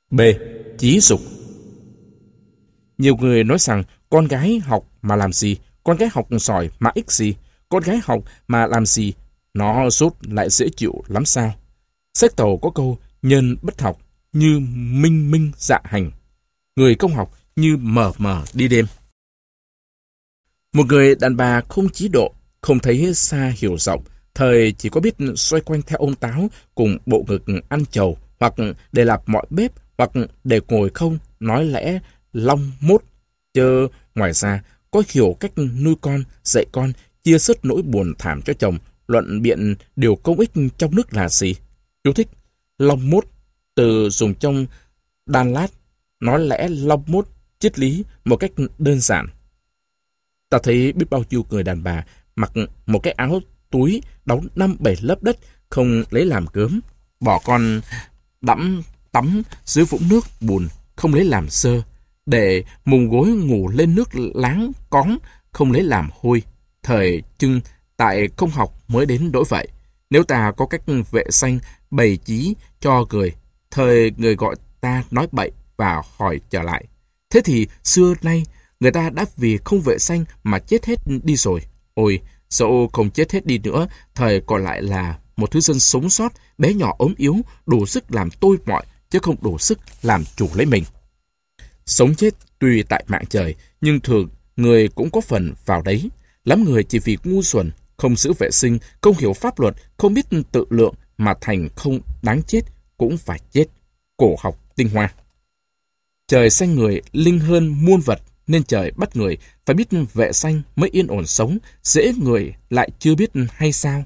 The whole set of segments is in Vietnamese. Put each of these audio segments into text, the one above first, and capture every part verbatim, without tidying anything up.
B. Chí dục. Nhiều người nói rằng con gái học mà làm gì, con gái học giỏi mà ích gì, con gái học mà làm gì, nó sốt lại dễ chịu lắm sao. Sách Tàu có câu nhân bất học như minh minh dạ hành, người không học như mờ mờ đi đêm. Một người đàn bà không chí độ, không thấy xa hiểu rộng, thời chỉ có biết xoay quanh theo ông táo cùng bộ ngực ăn trầu, hoặc để làm mọi bếp, hoặc để ngồi không nói lẽ long mốt, chứ ngoài ra có hiểu cách nuôi con, dạy con, chia sớt nỗi buồn thảm cho chồng, luận biện điều công ích trong nước là gì. Chú thích: long mốt từ dùng trong đan lát, nói lẽ long mốt triết lý một cách đơn giản. Ta thấy biết bao nhiêu người đàn bà mặc một cái áo túi đóng năm bảy lớp đất, không lấy làm gớm, bỏ con đẫm tắm dưới vũng nước bùn, không lấy làm sơ, để mùng gối ngủ lên nước láng cóng, không lấy làm hôi. Thời chưng tại không học mới đến đổi vậy. Nếu ta có cách vệ sanh bày trí cho người, thời người gọi ta nói bậy và hỏi trở lại. Thế thì xưa nay người ta đã vì không vệ sanh mà chết hết đi rồi. Ôi, dẫu không chết hết đi nữa, thời còn lại là một thứ dân sống sót, bé nhỏ ốm yếu, đủ sức làm tôi mọi, chứ không đủ sức làm chủ lấy mình. Sống chết tuy tại mạng trời, nhưng thường người cũng có phần vào đấy. Lắm người chỉ vì ngu xuẩn, không giữ vệ sinh, không hiểu pháp luật, không biết tự lượng mà thành không đáng chết, cũng phải chết. Cổ học tinh hoa. Trời sanh người linh hơn muôn vật, nên trời bắt người phải biết vệ sanh mới yên ổn sống, dễ người lại chưa biết hay sao.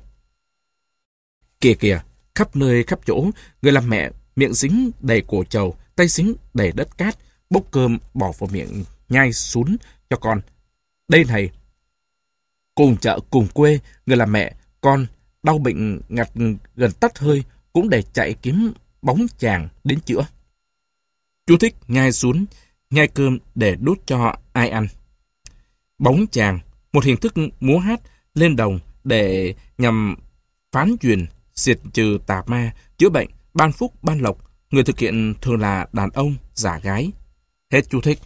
Kìa kìa, khắp nơi khắp chỗ, người làm mẹ miệng dính đầy cổ trầu, tay dính đầy đất cát, bốc cơm bỏ vào miệng nhai sún cho con. Đây này, cùng chợ cùng quê, người làm mẹ, con đau bệnh ngặt gần tắt hơi cũng để chạy kiếm bóng chàng đến chữa. Chú thích: nhai sún, nhai cơm để đút cho ai ăn. Bóng chàng, một hình thức múa hát lên đồng để nhằm phán duyên, diệt trừ tà ma, chữa bệnh, ban phúc, ban lộc. Người thực hiện thường là đàn ông, giả gái. Hết chú thích.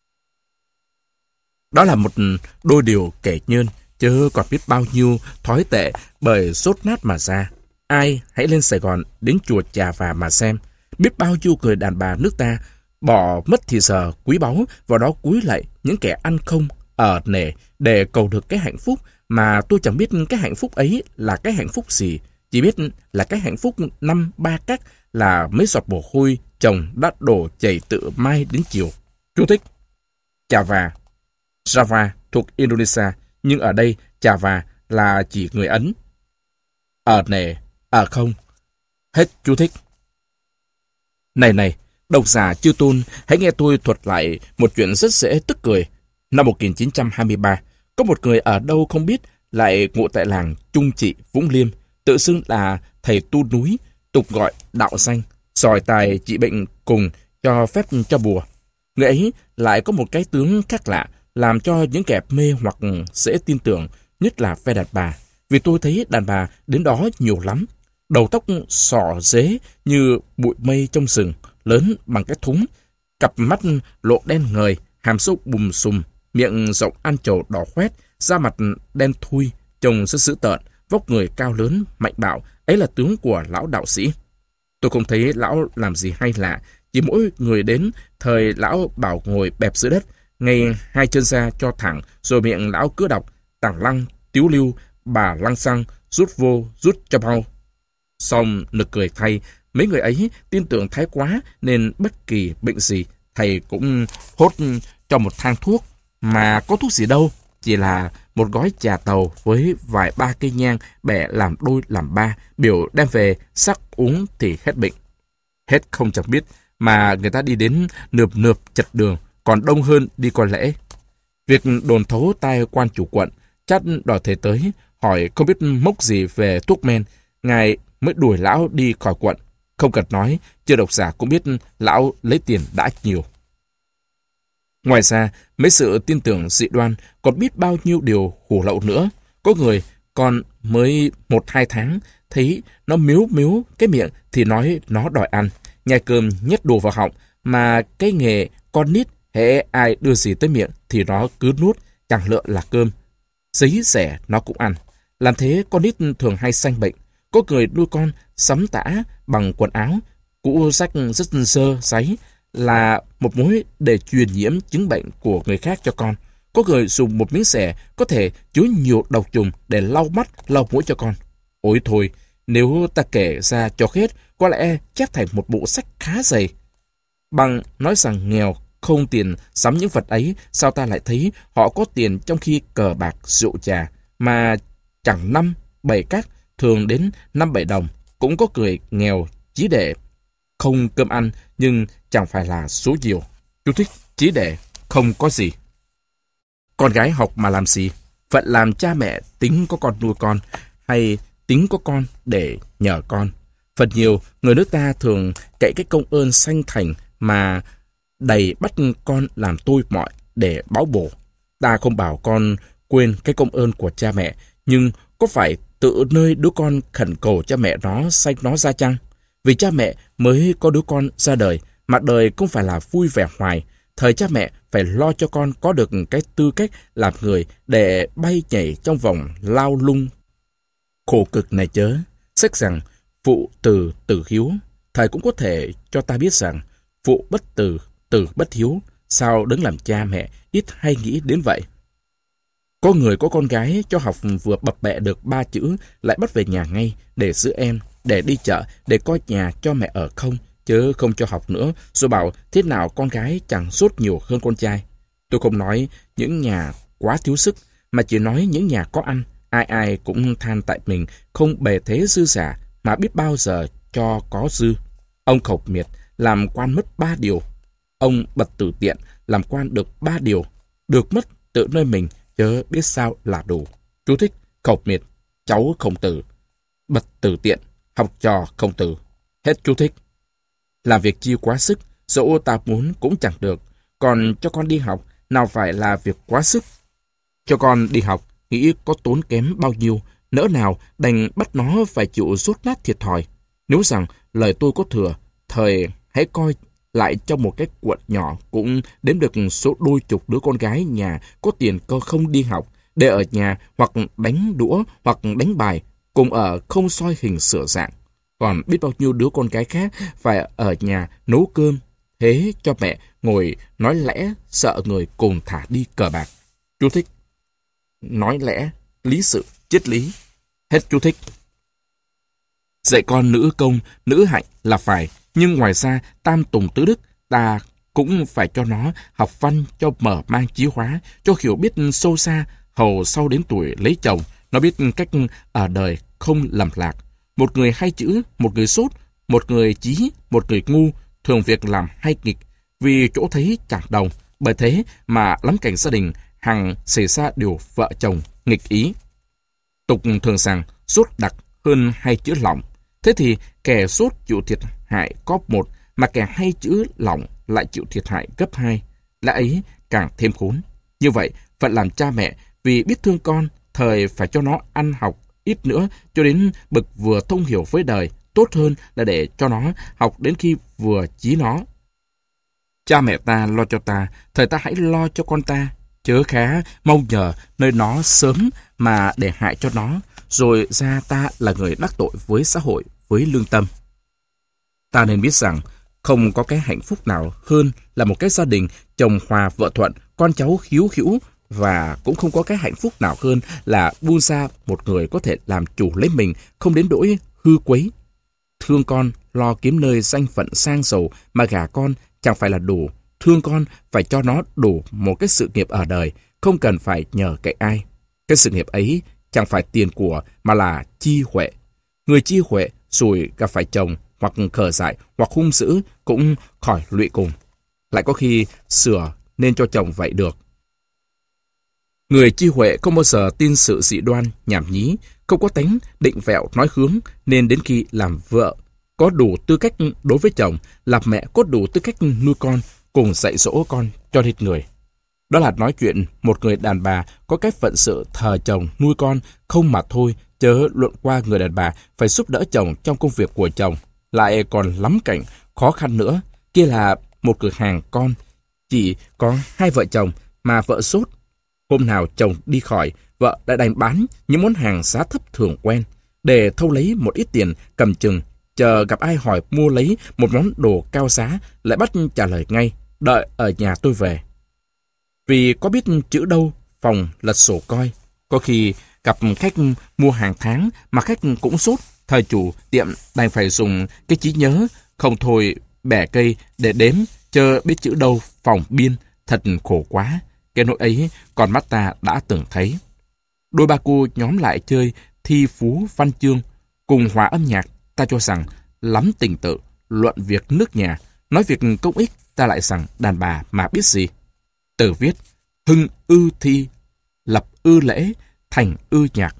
Đó là một đôi điều kể nhơn, chứ còn biết bao nhiêu thói tệ bởi sốt nát mà ra. Ai hãy lên Sài Gòn đến chùa Chà Và mà xem. Biết bao nhiêu người đàn bà nước ta bỏ mất thì giờ quý báu vào đó cúi lạy những kẻ ăn không, ở nể để cầu được cái hạnh phúc mà tôi chẳng biết cái hạnh phúc ấy là cái hạnh phúc gì. Chỉ biết là cái hạnh phúc năm ba cắt là mấy giọt mồ hôi chồng đã đổ chảy tự mai đến chiều. Chú thích: Chà Và, Java thuộc Indonesia, nhưng ở đây Chà Và là chỉ người Ấn. Ở nể, ở không. Hết chú thích. Này này, độc giả chư tôn, hãy nghe tôi thuật lại một chuyện rất dễ tức cười. Năm một nghìn chín trăm hai mươi ba, có một người ở đâu không biết lại ngụ tại làng Trung Trị, Vũng Liêm, tự xưng là thầy tu núi, tục gọi đạo danh, giỏi tài trị bệnh cùng cho phép cho bùa. Người ấy lại có một cái tướng khác lạ, làm cho những kẻ mê hoặc dễ tin tưởng, nhất là phe đàn bà. Vì tôi thấy đàn bà đến đó nhiều lắm. Đầu tóc xỏ dế như bụi mây trong rừng, lớn bằng cái thúng, cặp mắt lộ đen ngời, hàm sâu bùm xùm, miệng rộng ăn trầu đỏ khoét, da mặt đen thui, trông rất dữ tợn, vóc người cao lớn, mạnh bạo. Ấy là tướng của lão đạo sĩ. Tôi không thấy lão làm gì hay lạ, chỉ mỗi người đến, thời lão bảo ngồi bẹp dưới đất, ngay hai chân ra cho thẳng, rồi miệng lão cứ đọc tàng lăng, tiếu lưu, bà lăng xăng, rút vô, rút cho bao. Xong nực cười thay, mấy người ấy tin tưởng thái quá, nên bất kỳ bệnh gì thầy cũng hốt cho một thang thuốc, mà có thuốc gì đâu, chỉ là một gói trà tàu với vài ba cây nhang bẻ làm đôi làm ba, biểu đem về sắc uống thì hết bệnh. Hết không chẳng biết, mà người ta đi đến nườm nượp chật đường, còn đông hơn đi coi lễ. Việc đồn thấu tai quan chủ quận, chắt đòi thầy tới, hỏi không biết mốc gì về thuốc men, ngài mới đuổi lão đi khỏi quận. Không cần nói, chưa độc giả cũng biết lão lấy tiền đã nhiều. Ngoài ra, mấy sự tin tưởng dị đoan còn biết bao nhiêu điều hủ lậu nữa. Có người còn mới một hai tháng, thấy nó miếu miếu cái miệng thì nói nó đòi ăn. Nhai cơm nhét đồ vào họng, mà cái nghề con nít, hễ ai đưa gì tới miệng thì nó cứ nuốt, chẳng lựa là cơm. Giấy rẻ nó cũng ăn. Làm thế con nít thường hay sanh bệnh. Có người nuôi con sắm tã bằng quần áo, cũ rách rất dơ dáy là một mối để truyền nhiễm chứng bệnh của người khác cho con. Có người dùng một miếng xẻ có thể chứa nhiều độc trùng để lau mắt, lau mũi cho con. Ôi thôi, nếu ta kể ra cho hết, có lẽ chép thành một bộ sách khá dày. Bằng nói rằng nghèo, không tiền sắm những vật ấy, sao ta lại thấy họ có tiền trong khi cờ bạc, rượu trà, mà chẳng năm, bảy các, thường đến năm bảy đồng. Cũng có người nghèo, chí để không cơm ăn, nhưng chẳng phải là số nhiều. Chú thích, chí để không có gì. Con gái học mà làm gì? Phận làm cha mẹ tính có con nuôi con, hay tính có con để nhờ con. Phần nhiều, người nước ta thường cậy cái công ơn sanh thành mà đầy bắt con làm tôi mọi để báo bổ. Ta không bảo con quên cái công ơn của cha mẹ, nhưng có phải tự nơi đứa con khẩn cầu cha mẹ nó sanh nó ra chăng? Vì cha mẹ mới có đứa con ra đời, mà đời không phải là vui vẻ hoài. Thời cha mẹ phải lo cho con có được cái tư cách làm người để bay nhảy trong vòng lao lung khổ cực này chớ. Sách rằng phụ từ tử hiếu, thầy cũng có thể cho ta biết rằng phụ bất từ, tử bất hiếu. Sao đứng làm cha mẹ ít hay nghĩ đến vậy? Có người có con gái cho học vừa bập bẹ được ba chữ lại bắt về nhà ngay để giữ em, để đi chợ, để coi nhà cho mẹ ở không, chứ không cho học nữa, rồi bảo thế nào con gái chẳng sốt nhiều hơn con trai. Tôi không nói những nhà quá thiếu sức, mà chỉ nói những nhà có ăn. Ai ai cũng than tại mình không bề thế dư giả, mà biết bao giờ cho có dư. Ông Khổng Miệt làm quan mất ba điều. Ông Bật Tử Tiện làm quan được ba điều. Được mất tự nơi mình, chớ biết sao là đủ. Chú thích, Khổng Miệt, cháu Khổng Tử. Bật Tử Tiện, học trò Khổng Tử. Hết chú thích. Làm việc chi quá sức, dẫu ta muốn cũng chẳng được. Còn cho con đi học, nào phải là việc quá sức. Cho con đi học, nghĩ có tốn kém bao nhiêu, nỡ nào đành bắt nó phải chịu rốt nát thiệt thòi. Nếu rằng lời tôi có thừa, thời hãy coi lại trong một cái cuộn nhỏ cũng đếm được số đôi chục đứa con gái nhà có tiền cơ không đi học, để ở nhà hoặc đánh đũa hoặc đánh bài, cùng ở không soi hình sửa dạng. Còn biết bao nhiêu đứa con gái khác phải ở nhà nấu cơm, thế cho mẹ ngồi nói lẽ, sợ người cùng thả đi cờ bạc. Chú thích, nói lẽ, lý sự, triết lý. Hết chú thích. Dạy con nữ công, nữ hạnh là phải, nhưng ngoài ra tam tùng tứ đức, ta cũng phải cho nó học văn cho mở mang chí hóa, cho hiểu biết sâu xa, hầu sau đến tuổi lấy chồng, nó biết cách ở đời không lầm lạc. Một người hay chữ, một người sốt, một người chí, một người ngu, thường việc làm hay nghịch, vì chỗ thấy chẳng đồng. Bởi thế mà lắm cảnh gia đình hằng xảy ra điều vợ chồng nghịch ý. Tục thường rằng sốt đặc hơn hay chữ lỏng. Thế thì kẻ sốt chịu thiệt hại có một, mà kẻ hay chữ lỏng lại chịu thiệt hại gấp hai. Lẽ ấy càng thêm khốn. Như vậy, phận làm cha mẹ vì biết thương con, thời phải cho nó ăn học ít nữa cho đến bậc vừa thông hiểu với đời, tốt hơn là để cho nó học đến khi vừa chí nó. Cha mẹ ta lo cho ta, thời ta hãy lo cho con ta, chớ khá mong nhờ nơi nó sớm mà để hại cho nó, rồi ra ta là người đắc tội với xã hội, với lương tâm. Ta nên biết rằng không có cái hạnh phúc nào hơn là một cái gia đình chồng hòa vợ thuận, con cháu hiếu hữu, và cũng không có cái hạnh phúc nào hơn là buông ra một người có thể làm chủ lấy mình, không đến nỗi hư quấy. Thương con, lo kiếm nơi danh phận sang giàu mà gả con chẳng phải là đủ. Thương con phải cho nó đủ một cái sự nghiệp ở đời, không cần phải nhờ cậy ai. Cái sự nghiệp ấy chẳng phải tiền của mà là chi huệ. Người chi huệ rồi gặp phải chồng hoặc khờ dại hoặc hung dữ cũng khỏi lụy cùng. Lại có khi sửa nên cho chồng vậy được. Người chi huệ không bao giờ tin sự dị đoan, nhảm nhí, không có tánh định vẹo nói hướng, nên đến khi làm vợ có đủ tư cách đối với chồng, làm mẹ có đủ tư cách nuôi con, cùng dạy dỗ con cho thịt người. Đó là nói chuyện một người đàn bà có cách phận sự thờ chồng nuôi con không mà thôi, chớ luận qua người đàn bà phải giúp đỡ chồng trong công việc của chồng. Lại còn lắm cảnh khó khăn nữa, kia là một cửa hàng con, chỉ có hai vợ chồng mà vợ sốt. Hôm nào chồng đi khỏi, vợ đã đành bán những món hàng giá thấp thường quen để thâu lấy một ít tiền cầm chừng, chờ gặp ai hỏi mua lấy một món đồ cao giá lại bắt trả lời ngay, đợi ở nhà tôi về. Vì có biết chữ đâu, phòng lật sổ coi. Có khi gặp khách mua hàng tháng mà khách cũng sốt, thời chủ tiệm đành phải dùng cái trí nhớ, không thôi bẻ cây để đếm, chớ biết chữ đâu phòng biên, thật khổ quá. Cái nỗi ấy còn mắt ta đã từng thấy. Đôi ba cô nhóm lại chơi thi phú văn chương, cùng hòa âm nhạc, ta cho rằng lắm tình tự, luận việc nước nhà, nói việc công ích, ta lại rằng đàn bà mà biết gì. Từ viết, hưng ư thi, lập ư lễ, thành ư nhạc.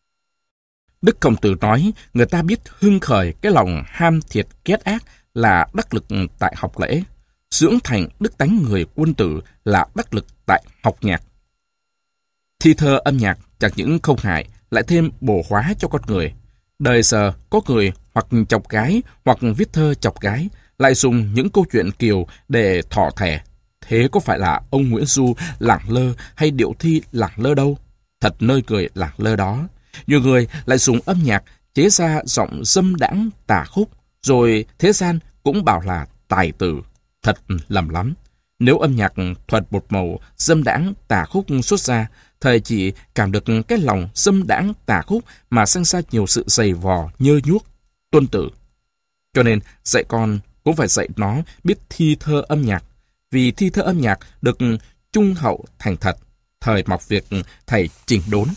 Đức Khổng Tử nói, người ta biết hưng khởi cái lòng ham thiệt ghét ác là đắc lực tại học lễ, dưỡng thành đức tánh người quân tử là đắc lực tại học nhạc. Thi thơ âm nhạc chẳng những không hại, lại thêm bổ hóa cho con người. Đời giờ có người hoặc chọc gái hoặc viết thơ chọc gái, lại dùng những câu chuyện kiều để thỏ thẻ. Thế có phải là ông Nguyễn Du lẳng lơ hay Điệu Thi lẳng lơ đâu? Thật nơi cười lẳng lơ đó. Nhiều người lại dùng âm nhạc chế ra giọng dâm đãng tà khúc, rồi thế gian cũng bảo là tài tử. Thật lầm lắm. Nếu âm nhạc thuật một màu dâm đãng tà khúc xuất ra, thầy chỉ cảm được cái lòng dâm đãng tà khúc mà sinh ra nhiều sự dày vò, nhơ nhuốc, tuân tử. Cho nên dạy con cũng phải dạy nó biết thi thơ âm nhạc, vì thi thơ âm nhạc được trung hậu thành thật, thời mọc việc thầy chỉnh đốn.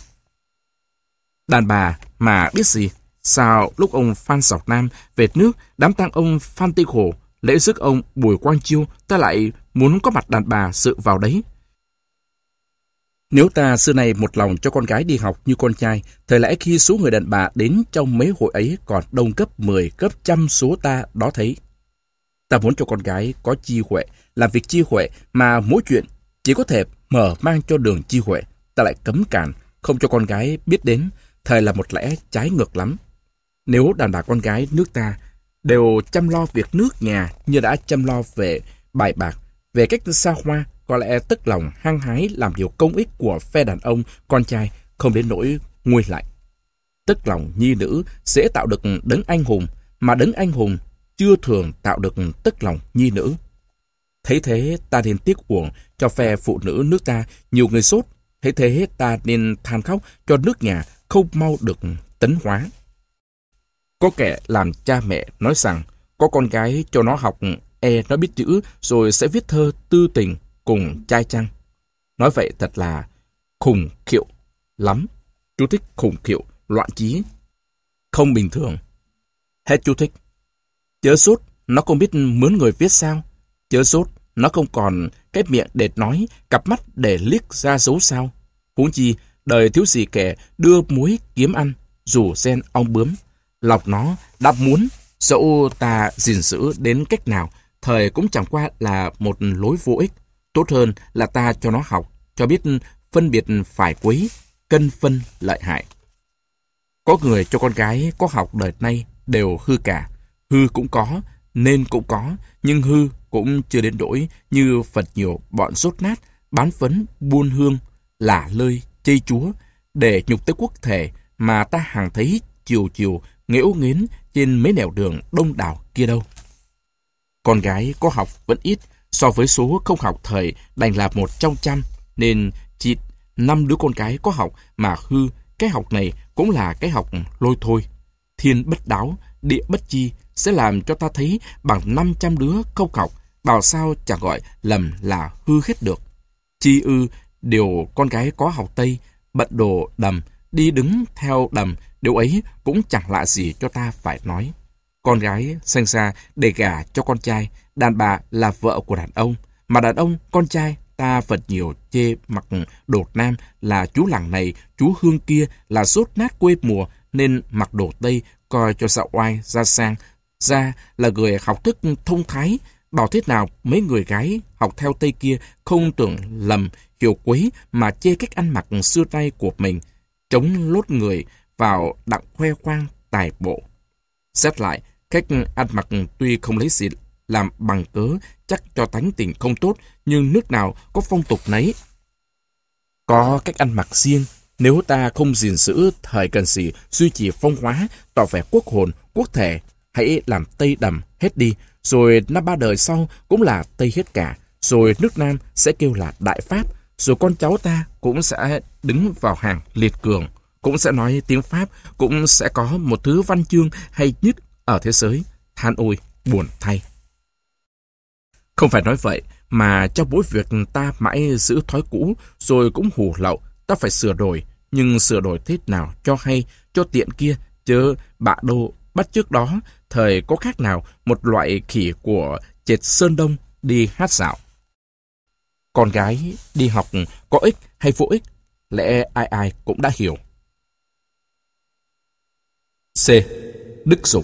Đàn bà mà biết gì? Sao lúc ông Phan Sọc Nam về nước, đám tang ông Phan Tây Khổ, lễ rước ông Bùi Quang Chiêu, ta lại muốn có mặt đàn bà sự vào đấy? Nếu ta xưa này một lòng cho con gái đi học như con trai, thời lẽ khi số người đàn bà đến trong mấy hội ấy còn đông gấp mười, gấp trăm số ta đó thấy. Ta muốn cho con gái có chi huệ, làm việc chi huệ, mà mỗi chuyện chỉ có thể mở mang cho đường chi huệ, ta lại cấm cản, không cho con gái biết đến, thời là một lẽ trái ngược lắm. Nếu đàn bà con gái nước ta đều chăm lo việc nước nhà như đã chăm lo về bài bạc, về cách xa hoa, có lẽ tức lòng hăng hái làm điều công ích của phe đàn ông, con trai không đến nỗi nguôi lạnh. Tức lòng nhi nữ sẽ tạo được đấng anh hùng, mà đấng anh hùng chưa thường tạo được tức lòng nhi nữ. Thấy thế ta nên tiếc uổng cho phe phụ nữ nước ta nhiều người sốt. Thấy thế ta nên than khóc cho nước nhà không mau được tấn hóa. Có kẻ làm cha mẹ nói rằng có con gái cho nó học e nó biết chữ rồi sẽ viết thơ tư tình cùng trai chăng. Nói vậy thật là khùng khiệu lắm. Chú thích khùng khiệu, loạn trí, không bình thường. Hết chú thích. Chớ sốt, nó không biết mướn người viết sao? Chớ sốt, nó không còn cái miệng để nói, cặp mắt để liếc ra dấu sao? Huống chi, đời thiếu gì kẻ đưa muối kiếm ăn, rủ sen ong bướm. Lọc nó đã muốn, dẫu ta gìn giữ đến cách nào, thời cũng chẳng qua là một lối vô ích. Tốt hơn là ta cho nó học, cho biết phân biệt phải quấy, cân phân lợi hại. Có người cho con gái có học đời nay đều hư cả. Hư cũng có, nên cũng có, nhưng hư cũng chưa đến nỗi như Phật nhiều bọn rốt nát, bán phấn, buôn hương, lả lơi, chây chúa, để nhục tới quốc thể mà ta hàng thấy chiều chiều, nghễu nghến trên mấy nẻo đường đông đảo kia đâu. Con gái có học vẫn ít, so với số không học thời đành là một trong trăm, nên chỉ năm đứa con gái có học mà hư, cái học này cũng là cái học lôi thôi. Thiên bất đáo, địa bất chi sẽ làm cho ta thấy bằng năm trăm đứa không học, bảo sao chẳng gọi lầm là hư hết được. Chi ư, điều con gái có học Tây, bận đồ đầm, đi đứng theo đầm, điều ấy cũng chẳng lạ gì cho ta phải nói. Con gái sinh ra để gả cho con trai, đàn bà là vợ của đàn ông, mà đàn ông, con trai ta vật nhiều chê mặc đồ nam là chú làng này, chú hương kia là rốt nát quê mùa, nên mặc đồ Tây coi cho dạo oai ra sang, ra là người học thức thông thái. Bảo thế nào mấy người gái học theo Tây kia không tưởng lầm, hiểu quấy mà chê cách ăn mặc xưa nay của mình, chống lốt người vào đặng khoe khoang tài bộ. Xét lại, cách ăn mặc tuy không lấy gì làm bằng cớ chắc cho tánh tình không tốt, nhưng nước nào có phong tục nấy. Có cách ăn mặc riêng, nếu ta không gìn giữ thời cần gì duy trì phong hóa, tỏ vẻ quốc hồn, quốc thể, hãy làm Tây đầm hết đi, rồi năm ba đời sau cũng là Tây hết cả, rồi nước Nam sẽ kêu là Đại Pháp, rồi con cháu ta cũng sẽ đứng vào hàng liệt cường, cũng sẽ nói tiếng Pháp, cũng sẽ có một thứ văn chương hay nhất ở thế giới. Than ôi, buồn thay. Không phải nói vậy, mà trong mỗi việc ta mãi giữ thói cũ, rồi cũng hù lậu, ta phải sửa đổi, nhưng sửa đổi thế nào cho hay, cho tiện kia, chớ bạ đô bắt chước đó, thời có khác nào một loại khỉ của Trệt Sơn Đông đi hát dạo. Con gái đi học có ích hay vô ích, lẽ ai ai cũng đã hiểu. C. Đức dục.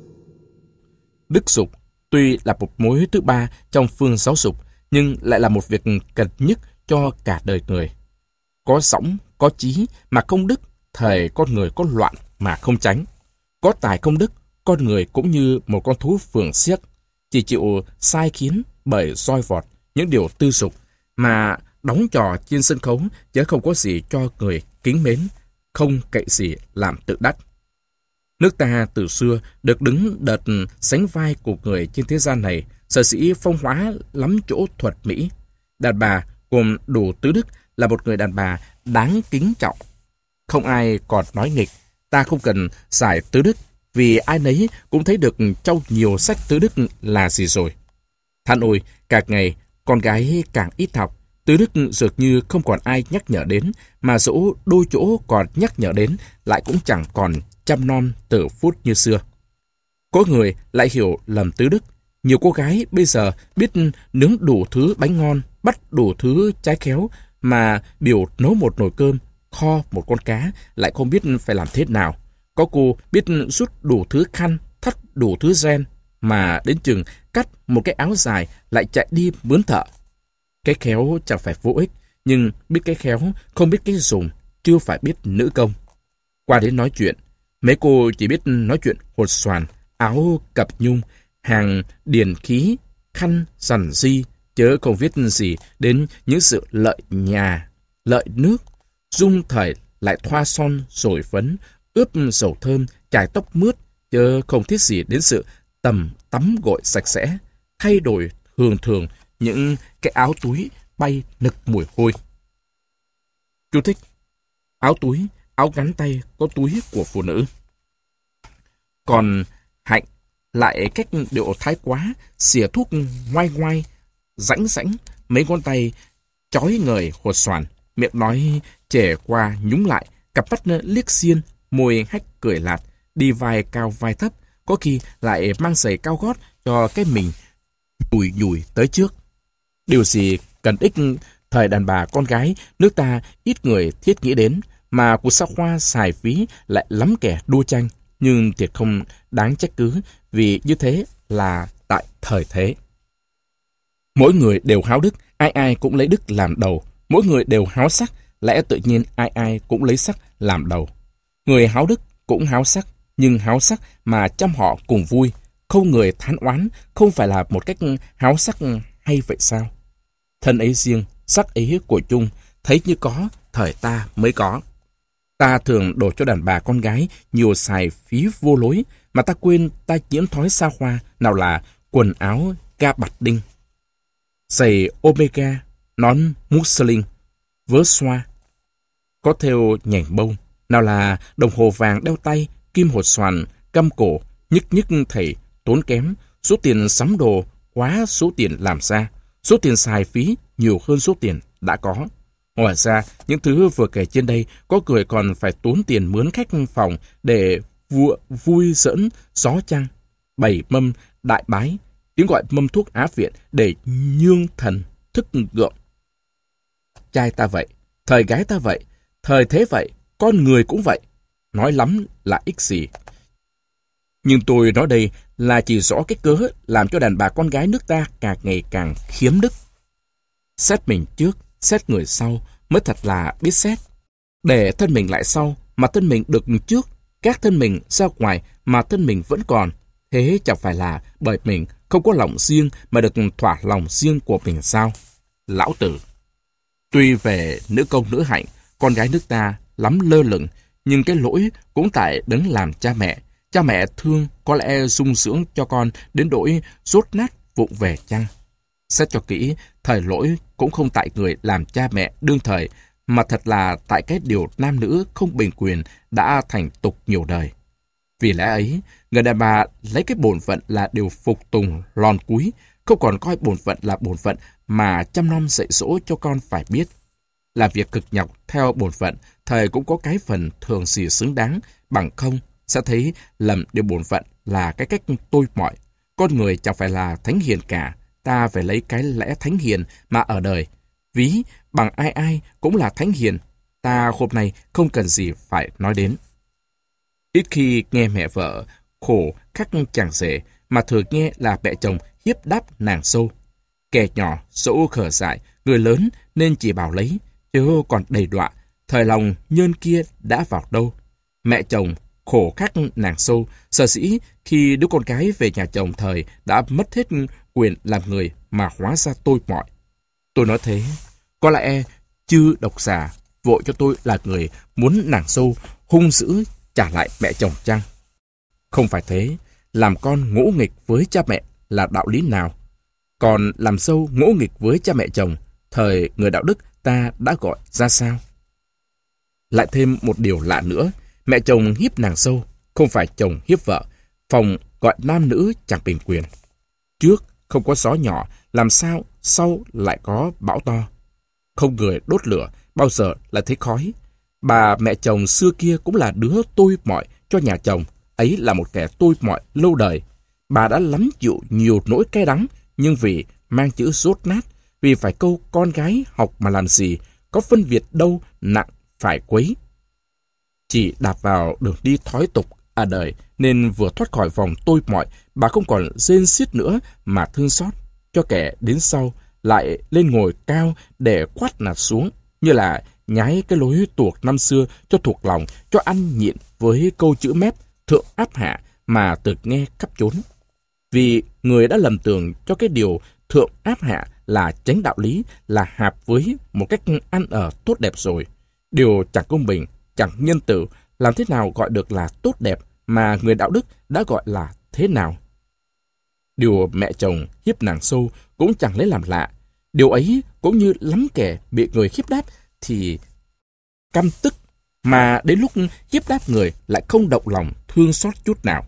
Đức dục tuy là một mối thứ ba trong phương giáo dục, nhưng lại là một việc cần nhất cho cả đời người. Có sõng, có trí mà không đức, thời con người có loạn mà không tránh. Có tài không đức, con người cũng như một con thú phường xiếc, chỉ chịu sai khiến bởi roi vọt những điều tư dục, mà đóng trò trên sân khấu, chứ không có gì cho người kính mến, không cậy gì làm tự đắc. Nước ta từ xưa được đứng đợt sánh vai của người trên thế gian này, sở dĩ phong hóa lắm chỗ thuật mỹ. Đàn bà gồm đủ tứ đức là một người đàn bà đáng kính trọng. Không ai còn nói nghịch, ta không cần giải tứ đức, vì ai nấy cũng thấy được trong nhiều sách tứ đức là gì rồi. Than ôi, càng ngày con gái càng ít học, tứ đức dường như không còn ai nhắc nhở đến, mà dẫu đôi chỗ còn nhắc nhở đến lại cũng chẳng còn chăm non từ phút như xưa. Có người lại hiểu lầm tứ đức. Nhiều cô gái bây giờ biết nướng đủ thứ bánh ngon, bắt đủ thứ trái khéo, mà biểu nấu một nồi cơm, kho một con cá, lại không biết phải làm thế nào. Có cô biết rút đủ thứ khăn, thắt đủ thứ ren, mà đến chừng cắt một cái áo dài lại chạy đi mướn thợ. Cái khéo chẳng phải vô ích, nhưng biết cái khéo, không biết cái dùng, chưa phải biết nữ công. Qua đến nói chuyện, mấy cô chỉ biết nói chuyện hột xoàn, áo cặp nhung, hàng điền khí, khăn rằn di, chớ không viết gì đến những sự lợi nhà, lợi nước. Dung thời lại thoa son rồi phấn, ướp dầu thơm, chải tóc mướt, chớ không thiết gì đến sự tầm tắm gội sạch sẽ, thay đổi thường thường những cái áo túi bay nực mùi hôi. Chú thích: áo túi, áo ngắn tay có túi của phụ nữ. Còn Hạnh lại cách điệu thái quá, xỉa thuốc ngoai ngoai, rãnh rãnh, mấy ngón tay chói ngời hột xoàn, miệng nói trẻ qua nhúng lại, cặp mắt liếc xiên, môi hách cười lạt, đi vai cao vai thấp, có khi lại mang giày cao gót cho cái mình nhùi nhùi tới trước. Điều gì cần ích thời đàn bà con gái nước ta ít người thiết nghĩ đến, mà cuộc sao hoa xài phí lại lắm kẻ đua tranh, nhưng thiệt không đáng trách cứ, vì như thế là tại thời thế. Mỗi người đều háo đức, ai ai cũng lấy đức làm đầu. Mỗi người đều háo sắc, lẽ tự nhiên ai ai cũng lấy sắc làm đầu. Người háo đức cũng háo sắc, nhưng háo sắc mà trăm họ cùng vui, không người thán oán, không phải là một cách háo sắc hay vậy sao? Thân ấy riêng, sắc ấy của chung, thấy như có, thời ta mới có. Ta thường đổ cho đàn bà con gái nhiều xài phí vô lối, mà ta quên ta nhiễm thói xa hoa, nào là quần áo ga bạch đinh, giày omega, nón muslin, vớ xoa, có thêu nhành bông, nào là đồng hồ vàng đeo tay, kim hột xoàn, căm cổ, nhức nhức thầy, tốn kém, số tiền sắm đồ quá số tiền làm ra, số tiền xài phí nhiều hơn số tiền đã có. Ngoài ra, những thứ vừa kể trên đây, có người còn phải tốn tiền mướn khách phòng để vui, vui giỡn gió trăng, bày mâm đại bái, tiếng gọi mâm thuốc Á Viện để nhương thần thức gượng. Trai ta vậy, thời gái ta vậy, thời thế vậy, con người cũng vậy. Nói lắm là ích gì. Nhưng tôi nói đây là chỉ rõ cái cớ làm cho đàn bà con gái nước ta càng ngày càng khiếm đức. Xét mình trước, xét người sau mới thật là biết xét. Để thân mình lại sau mà thân mình được trước, các thân mình ra ngoài mà thân mình vẫn còn, Thế chẳng phải là bởi mình không có lòng riêng mà được thỏa lòng riêng của mình sao? Lão Tử. Tuy về nữ công nữ hạnh, con gái nước ta lắm lơ lửng, nhưng cái lỗi cũng tại đấng làm cha mẹ. Cha mẹ thương có lẽ sung sướng cho con đến nỗi rốt nát vụng về chăng? Xét cho kỹ, thời lỗi cũng không tại người làm cha mẹ đương thời, mà thật là tại cái điều nam nữ không bình quyền đã thành tục nhiều đời. Vì lẽ ấy, người đàn bà lấy cái bổn phận là điều phục tùng lòn cúi, không còn coi bổn phận là bổn phận mà chăm nom dạy dỗ cho con phải biết. Là việc cực nhọc theo bổn phận, thời cũng có cái phần thường xì xứng đáng, bằng không sẽ thấy lầm điều bổn phận là cái cách tôi mọi. Con người chẳng phải là thánh hiền cả, ta phải lấy cái lẽ thánh hiền mà ở đời. Ví bằng ai ai cũng là thánh hiền, ta hôm nay không cần gì phải nói đến. Ít khi nghe mẹ vợ khổ khắc chàng rể, mà thường nghe là mẹ chồng hiếp đáp nàng sâu. Kẻ nhỏ dẫu khờ dại, người lớn nên chỉ bảo lấy, chứ còn đầy đọa, thời lòng nhơn kia đã vào đâu. Mẹ chồng khổ khắc nàng sâu, sở dĩ khi đứa con gái về nhà chồng thời đã mất hết quyền làm người mà hóa ra tôi mọi. Tôi nói thế, có lẽ chư độc giả vội cho tôi là người muốn nàng sâu hung dữ trả lại mẹ chồng chăng? Không phải thế, làm con ngỗ nghịch với cha mẹ là đạo lý nào? Còn làm sâu ngỗ nghịch với cha mẹ chồng, thời người đạo đức ta đã gọi ra sao? Lại thêm một điều lạ nữa, mẹ chồng hiếp nàng sâu, không phải chồng hiếp vợ, phòng gọi nam nữ chẳng bình quyền. Trước không có gió nhỏ, làm sao sau lại có bão to? Không người đốt lửa, bao giờ lại thấy khói? Bà mẹ chồng xưa kia cũng là đứa tôi mọi cho nhà chồng, ấy là một kẻ tôi mọi lâu đời. Bà đã lắm chịu nhiều nỗi cay đắng, nhưng vì mang chữ rốt nát, vì phải câu con gái học mà làm gì, có phân biệt đâu nặng phải quấy. Chỉ đạp vào đường đi thói tục à đời, nên vừa thoát khỏi vòng tôi mọi, bà không còn rên xiết nữa mà thương xót cho kẻ đến sau, lại lên ngồi cao để quát nạt xuống, như là nhái cái lối tuộc năm xưa cho thuộc lòng, cho ăn nhịn với câu chữ mép thượng áp hạ mà tự nghe khắp chốn. Vì người đã lầm tưởng cho cái điều thượng áp hạ là chánh đạo lý, là hạp với một cách ăn ở tốt đẹp rồi. Điều chẳng công bình, chẳng nhân tử, làm thế nào gọi được là tốt đẹp mà người đạo đức đã gọi là thế nào? Điều mẹ chồng hiếp nàng sâu cũng chẳng lấy làm lạ. Điều ấy cũng như lắm kẻ bị người hiếp đáp thì căm tức, mà đến lúc hiếp đáp người lại không động lòng thương xót chút nào.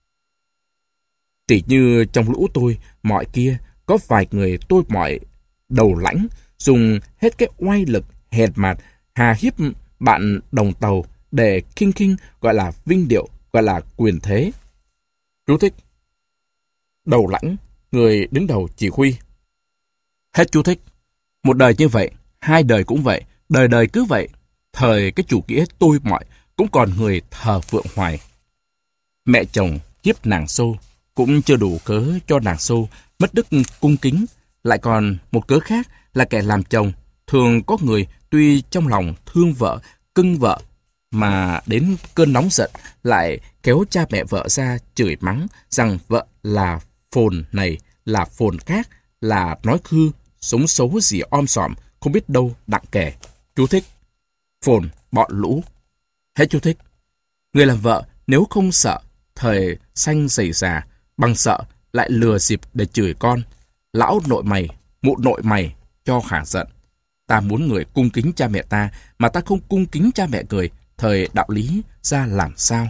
Tỉ như trong lũ tôi mọi kia, có vài người tôi mọi đầu lãnh, dùng hết cái oai lực hèn mạt hà hiếp bạn đồng tàu để khinh khinh, gọi là vinh điệu, gọi là quyền thế. Chú thích: đầu lãnh, người đứng đầu chỉ huy. Hết chú thích. Một đời như vậy, hai đời cũng vậy, đời đời cứ vậy. Thời cái chủ nghĩa tôi mọi cũng còn người thờ phượng hoài. Mẹ chồng hiếp nàng sâu cũng chưa đủ cớ cho nàng sâu mất đức cung kính. Lại còn một cớ khác là kẻ làm chồng thường có người tuy trong lòng thương vợ, cưng vợ, mà đến cơn nóng giận lại kéo cha mẹ vợ ra chửi mắng rằng vợ là phồn này, là phồn khác, là nói khư, sống xấu gì om sòm, không biết đâu đặng kể. Chú thích: phồn, bọn lũ. Hết chú thích. Người làm vợ nếu không sợ thời xanh rầy già, bằng sợ lại lừa dịp để chửi con, lão nội mày, mụ nội mày, cho hả giận. Ta muốn người cung kính cha mẹ ta, mà ta không cung kính cha mẹ người, thời đạo lý ra làm sao?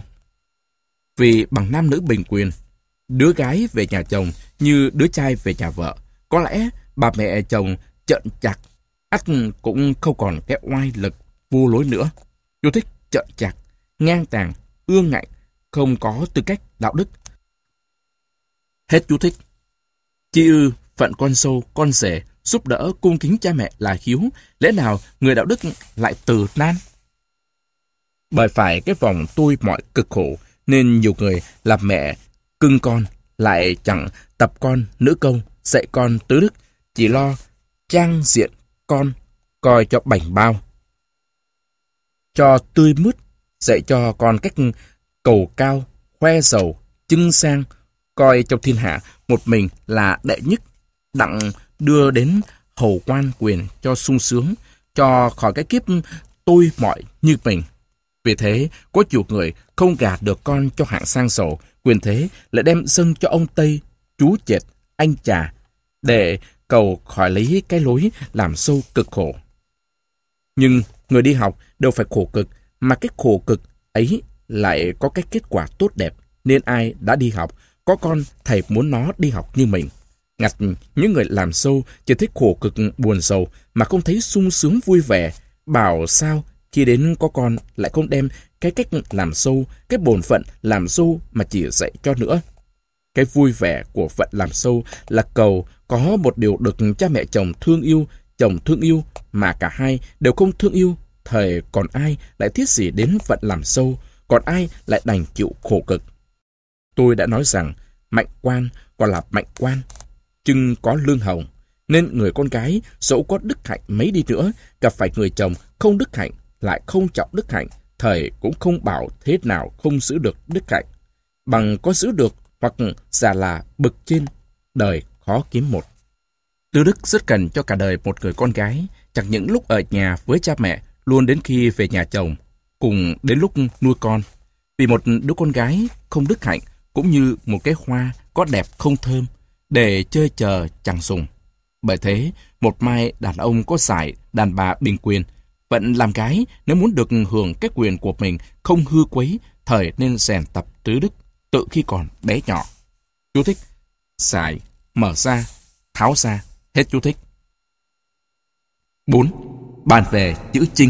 Vì bằng nam nữ bình quyền, đứa gái về nhà chồng như đứa trai về nhà vợ, có lẽ bà mẹ chồng trợn chạc, ắt cũng không còn cái oai lực vô lối nữa. Chú thích: trợn chạc, ngang tàng, ương ngạnh, không có tư cách đạo đức. Hết chú thích. Chi ư phận con sâu, con rể, giúp đỡ cung kính cha mẹ là hiếu, lẽ nào người đạo đức lại từ nan? Bởi phải cái vòng tôi mọi cực khổ, nên nhiều người làm mẹ cưng con, lại chẳng tập con nữ công, dạy con tứ đức, chỉ lo trang diện con, coi cho bảnh bao, cho tươi mướt, dạy cho con cách cầu cao, khoe giàu, trưng sang, coi trong thiên hạ một mình là đệ nhất, đặng đưa đến hầu quan quyền cho sung sướng, cho khỏi cái kiếp tôi mọi như mình. Vì thế, có nhiều người không gả được con cho hạng sang sổ, quyền thế lại đem dâng cho ông Tây, chú Chệt, anh Trà, để cầu khỏi lấy cái lối làm sâu cực khổ. Nhưng người đi học đều phải khổ cực, mà cái khổ cực ấy lại có cái kết quả tốt đẹp, nên ai đã đi học, có con thầy muốn nó đi học như mình. Ngặt những người làm sâu chỉ thấy khổ cực buồn sầu mà không thấy sung sướng vui vẻ, bảo sao khi đến có con lại không đem cái cách làm sâu, cái bổn phận làm sâu mà chỉ dạy cho nữa. Cái vui vẻ của phận làm sâu là cầu có một điều được cha mẹ chồng thương yêu, chồng thương yêu mà cả hai đều không thương yêu, thời còn ai lại thiết gì đến phận làm sâu, còn ai lại đành chịu khổ cực. Tôi đã nói rằng mạnh quan còn là mạnh quan, chưng có lương hồng, nên người con gái dẫu có đức hạnh mấy đi nữa, gặp phải người chồng không đức hạnh lại không trọng đức hạnh, thời cũng không bảo thế nào không giữ được đức hạnh. Bằng có giữ được hoặc giả là bực trên, đời khó kiếm một. Tư đức rất cần cho cả đời một người con gái, chẳng những lúc ở nhà với cha mẹ, luôn đến khi về nhà chồng, cùng đến lúc nuôi con. Vì một đứa con gái không đức hạnh cũng như một cái hoa có đẹp không thơm, để chơi chờ chẳng dùng. Bởi thế, một mai đàn ông có giải, đàn bà bình quyền. Vẫn làm gái, nếu muốn được hưởng cái quyền của mình không hư quấy, thời nên rèn tập tứ đức tự khi còn bé nhỏ. Chú thích: giải, mở ra, tháo ra. Hết chú thích. bốn. Bàn về chữ chinh.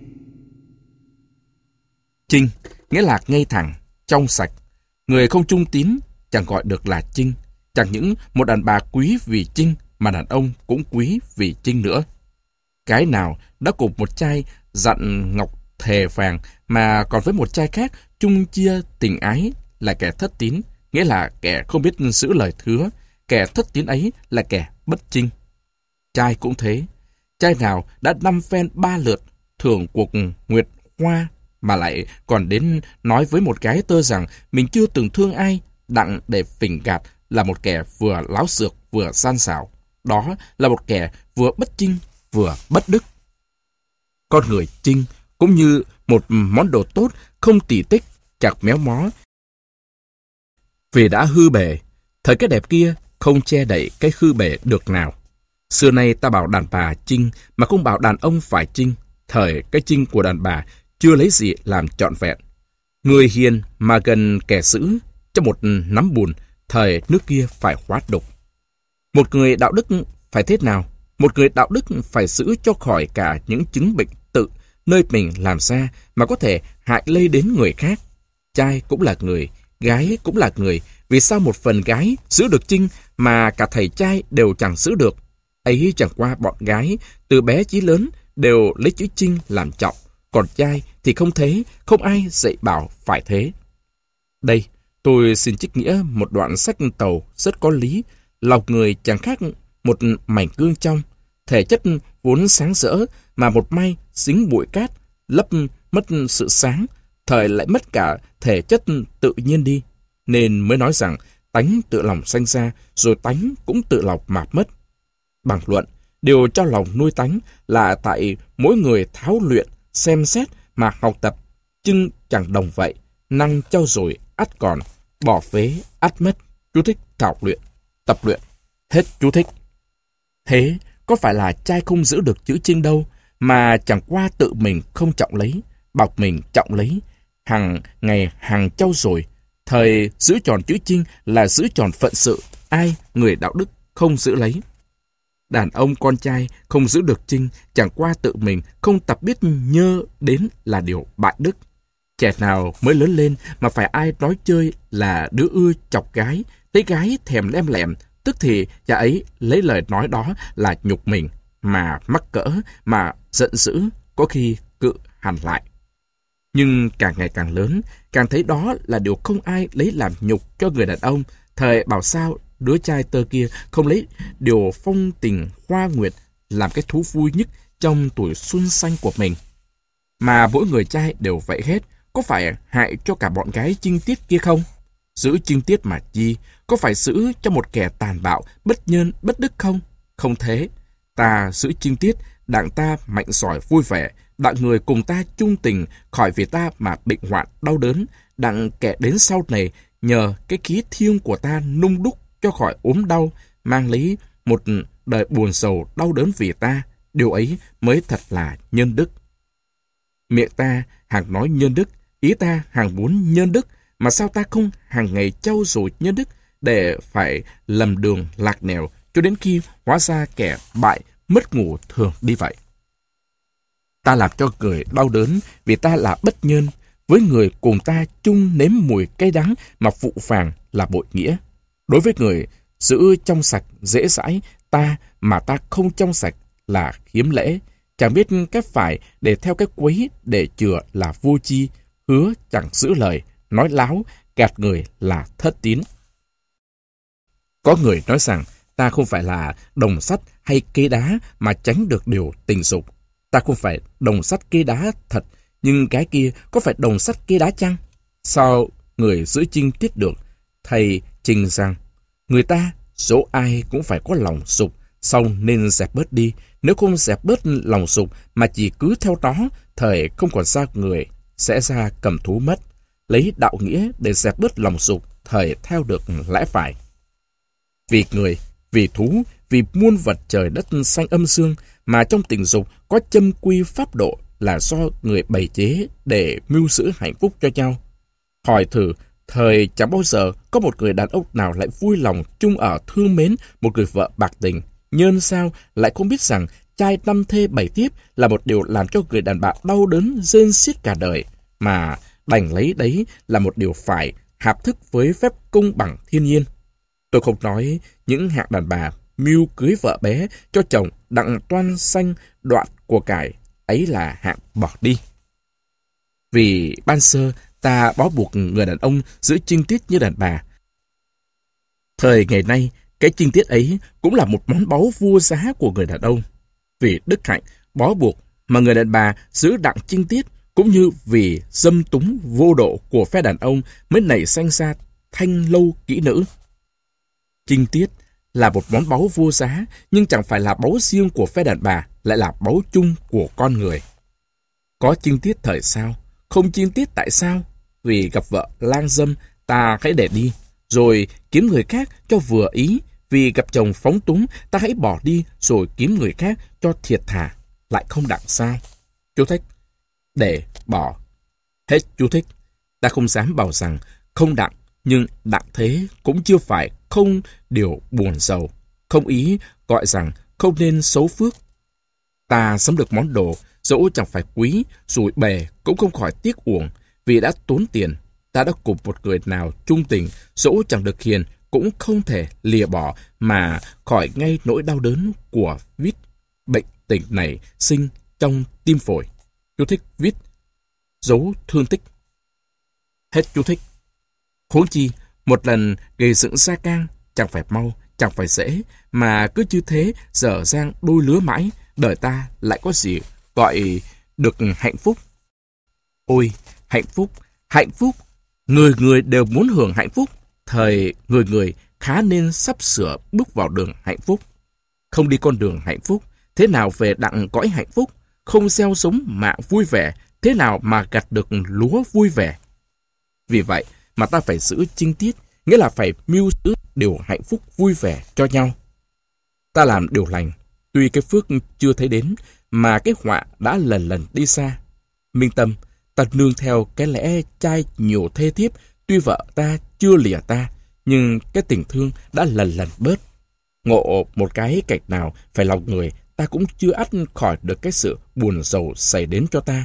Chinh nghĩa là ngay thẳng, trong sạch. Người không trung tín chẳng gọi được là chinh. Chẳng những một đàn bà quý vì chinh, mà đàn ông cũng quý vì chinh nữa. Cái nào đã cùng một chai dặn ngọc thề vàng mà còn với một chai khác chung chia tình ái là kẻ thất tín, nghĩa là kẻ không biết giữ lời hứa. Kẻ thất tín ấy là kẻ bất chinh. Trai cũng thế. Trai nào đã năm phen ba lượt thưởng cuộc nguyệt hoa mà lại còn đến nói với một gái tơ rằng mình chưa từng thương ai, đặng để phỉnh gạt, là một kẻ vừa láo xược vừa gian xảo. Đó là một kẻ vừa bất chinh vừa bất đức. Con người chinh cũng như một món đồ tốt, không tỉ tích, chặt méo mó. Vì đã hư bề, thời cái đẹp kia không che đậy cái hư bề được nào. Xưa nay ta bảo đàn bà chinh mà không bảo đàn ông phải chinh. Thời cái chinh của đàn bà chưa lấy gì làm trọn vẹn. Người hiền mà gần kẻ dữ, trong một nắm bùn, thời nước kia phải hóa đục. Một người đạo đức phải thế nào? Một người đạo đức phải giữ cho khỏi cả những chứng bệnh tự nơi mình làm ra mà có thể hại lây đến người khác. Trai cũng là người, gái cũng là người. Vì sao một phần gái giữ được chinh mà cả thầy trai đều chẳng giữ được? Ấy chẳng qua bọn gái từ bé chí lớn đều lấy chữ chinh làm trọng, còn trai thì không thế, không ai dạy bảo phải thế. Đây, tôi xin trích nghĩa một đoạn sách Tàu rất có lý. Lòng người chẳng khác một mảnh gương trong, thể chất vốn sáng rỡ mà một may dính bụi cát, lấp mất sự sáng, thời lại mất cả thể chất tự nhiên đi. Nên mới nói rằng tánh tự lòng sanh ra, rồi tánh cũng tự lòng mà mất. Bằng luận, điều cho lòng nuôi tánh là tại mỗi người tháo luyện, xem xét mà học tập, chưng chẳng đồng vậy, năng trau dồi ắt còn, bỏ phế ắt mất. Chú thích: thảo luyện, tập luyện. Hết chú thích. Thế có phải là trai không giữ được chữ chinh đâu, mà chẳng qua tự mình không trọng lấy, bảo mình trọng lấy, hàng ngày hàng trau dồi. Thời giữ tròn chữ chinh là giữ tròn phận sự, ai người đạo đức không giữ lấy. Đàn ông con trai không giữ được chinh, chẳng qua tự mình không tập biết nhơ đến là điều bại đức. Trẻ nào mới lớn lên mà phải ai nói chơi là đứa ưa chọc gái, thấy gái thèm lem lẹm, tức thì cha ấy lấy lời nói đó là nhục mình, mà mắc cỡ, mà giận dữ, có khi cự hẳn lại. Nhưng càng ngày càng lớn, càng thấy đó là điều không ai lấy làm nhục cho người đàn ông. Thời bảo sao đứa trai tơ kia không lấy điều phong tình hoa nguyệt làm cái thú vui nhất trong tuổi xuân xanh của mình. Mà mỗi người trai đều vậy hết, có phải hại cho cả bọn gái chinh tiết kia không? Giữ chinh tiết mà chi? Có phải giữ cho một kẻ tàn bạo, bất nhân, bất đức không? Không thế. Ta giữ chinh tiết, đặng ta mạnh giỏi vui vẻ, đặng người cùng ta chung tình, khỏi vì ta mà bệnh hoạn đau đớn, đặng kẻ đến sau này nhờ cái khí thiêng của ta nung đúc cho khỏi ốm đau, mang lấy một đời buồn sầu đau đớn vì ta. Điều ấy mới thật là nhân đức. Miệng ta hàng nói nhân đức, ý ta hàng muốn nhân đức, mà sao ta không hàng ngày trau dồi nhân đức để phải lầm đường lạc nẻo cho đến khi hóa ra kẻ bại mất ngủ thường đi vậy. Ta làm cho người đau đớn vì ta là bất nhân, với người cùng ta chung nếm mùi cay đắng mà phụ phàng là bội nghĩa. Đối với người giữ trong sạch dễ dãi, ta mà ta không trong sạch là khiếm lễ, chẳng biết cách phải để theo cái quấy để chừa là vô chi, hứa chẳng giữ lời, nói láo, gạt người là thất tín. Có người nói rằng ta không phải là đồng sắt hay kê đá mà tránh được điều tình dục. Ta không phải đồng sắt kê đá thật, nhưng cái kia có phải đồng sắt kê đá chăng? Sao người giữ chinh tiết được? Thầy trình rằng, người ta dẫu ai cũng phải có lòng dục, xong nên dẹp bớt đi. Nếu không dẹp bớt lòng dục mà chỉ cứ theo đó, thời không còn xa người, sẽ ra cầm thú mất. Lấy đạo nghĩa để dẹp bớt lòng dục, thời theo được lẽ phải. Vì người, vì thú, vì muôn vật trời đất xanh âm dương, mà trong tình dục có châm quy pháp độ là do người bày chế để mưu giữ hạnh phúc cho nhau. Hỏi thử, thời chẳng bao giờ có một người đàn ông nào lại vui lòng chung ở thương mến một người vợ bạc tình. Nhân sao lại không biết rằng trai năm thê bảy thiếp là một điều làm cho người đàn bà đau đớn rên xiết cả đời, mà đành lấy đấy là một điều phải hạp thức với phép công bằng thiên nhiên. Tôi không nói những hạng đàn bà mưu cưới vợ bé cho chồng đặng toan sanh đoạn của cải, ấy là hạng bỏ đi. Vì ban sơ ta bó buộc người đàn ông giữ chinh tiết như đàn bà. Thời ngày nay, cái chinh tiết ấy cũng là một món báu vua giá của người đàn ông. Vì đức hạnh bó buộc mà người đàn bà giữ đặng chinh tiết, cũng như vì dâm túng vô độ của phe đàn ông mới nảy sinh ra thanh lâu kỹ nữ. Chinh tiết là một món báu vô giá, nhưng chẳng phải là báu riêng của phe đàn bà, lại là báu chung của con người. Có chinh tiết thời sao? Không chinh tiết tại sao? Vì gặp vợ lang dâm, ta hãy để đi, rồi kiếm người khác cho vừa ý. Vì gặp chồng phóng túng, ta hãy bỏ đi, rồi kiếm người khác cho thiệt thà. Lại không đặng sao? Chú thích. Để, bỏ. Hết chú thích. Ta không dám bảo rằng không đặng, nhưng đặng thế cũng chưa phải không điều buồn giàu. Không ý gọi rằng không nên xấu phước. Ta sắm được món đồ, dẫu chẳng phải quý, rủi bề cũng không khỏi tiếc uổng, vì đã tốn tiền. Ta đã cùng một người nào chung tình, dẫu chẳng được hiền, cũng không thể lìa bỏ mà khỏi ngay nỗi đau đớn của vít bệnh tình này sinh trong tim phổi. Chú thích vít, dấu thương tích. Hết chú thích. Huống chi, một lần gây dựng gia can, chẳng phải mau, chẳng phải dễ, mà cứ như thế dở dang đôi lứa mãi, đời ta lại có gì gọi được hạnh phúc. Ôi, hạnh phúc, hạnh phúc, người người đều muốn hưởng hạnh phúc, thời người người khá nên sắp sửa bước vào đường hạnh phúc. Không đi con đường hạnh phúc, thế nào về đặng cõi hạnh phúc? Không gieo sống mạng vui vẻ, thế nào mà gặt được lúa vui vẻ? Vì vậy mà ta phải giữ chinh tiết, nghĩa là phải mưu giữ điều hạnh phúc vui vẻ cho nhau. Ta làm điều lành, tuy cái phước chưa thấy đến, mà cái họa đã lần lần đi xa. Minh tâm, ta nương theo cái lẽ trai nhiều thê thiếp, tuy vợ ta chưa lìa ta, nhưng cái tình thương đã lần lần bớt. Ngộ một cái cảnh nào phải lòng người, ta cũng chưa ắt khỏi được cái sự buồn rầu xảy đến cho ta.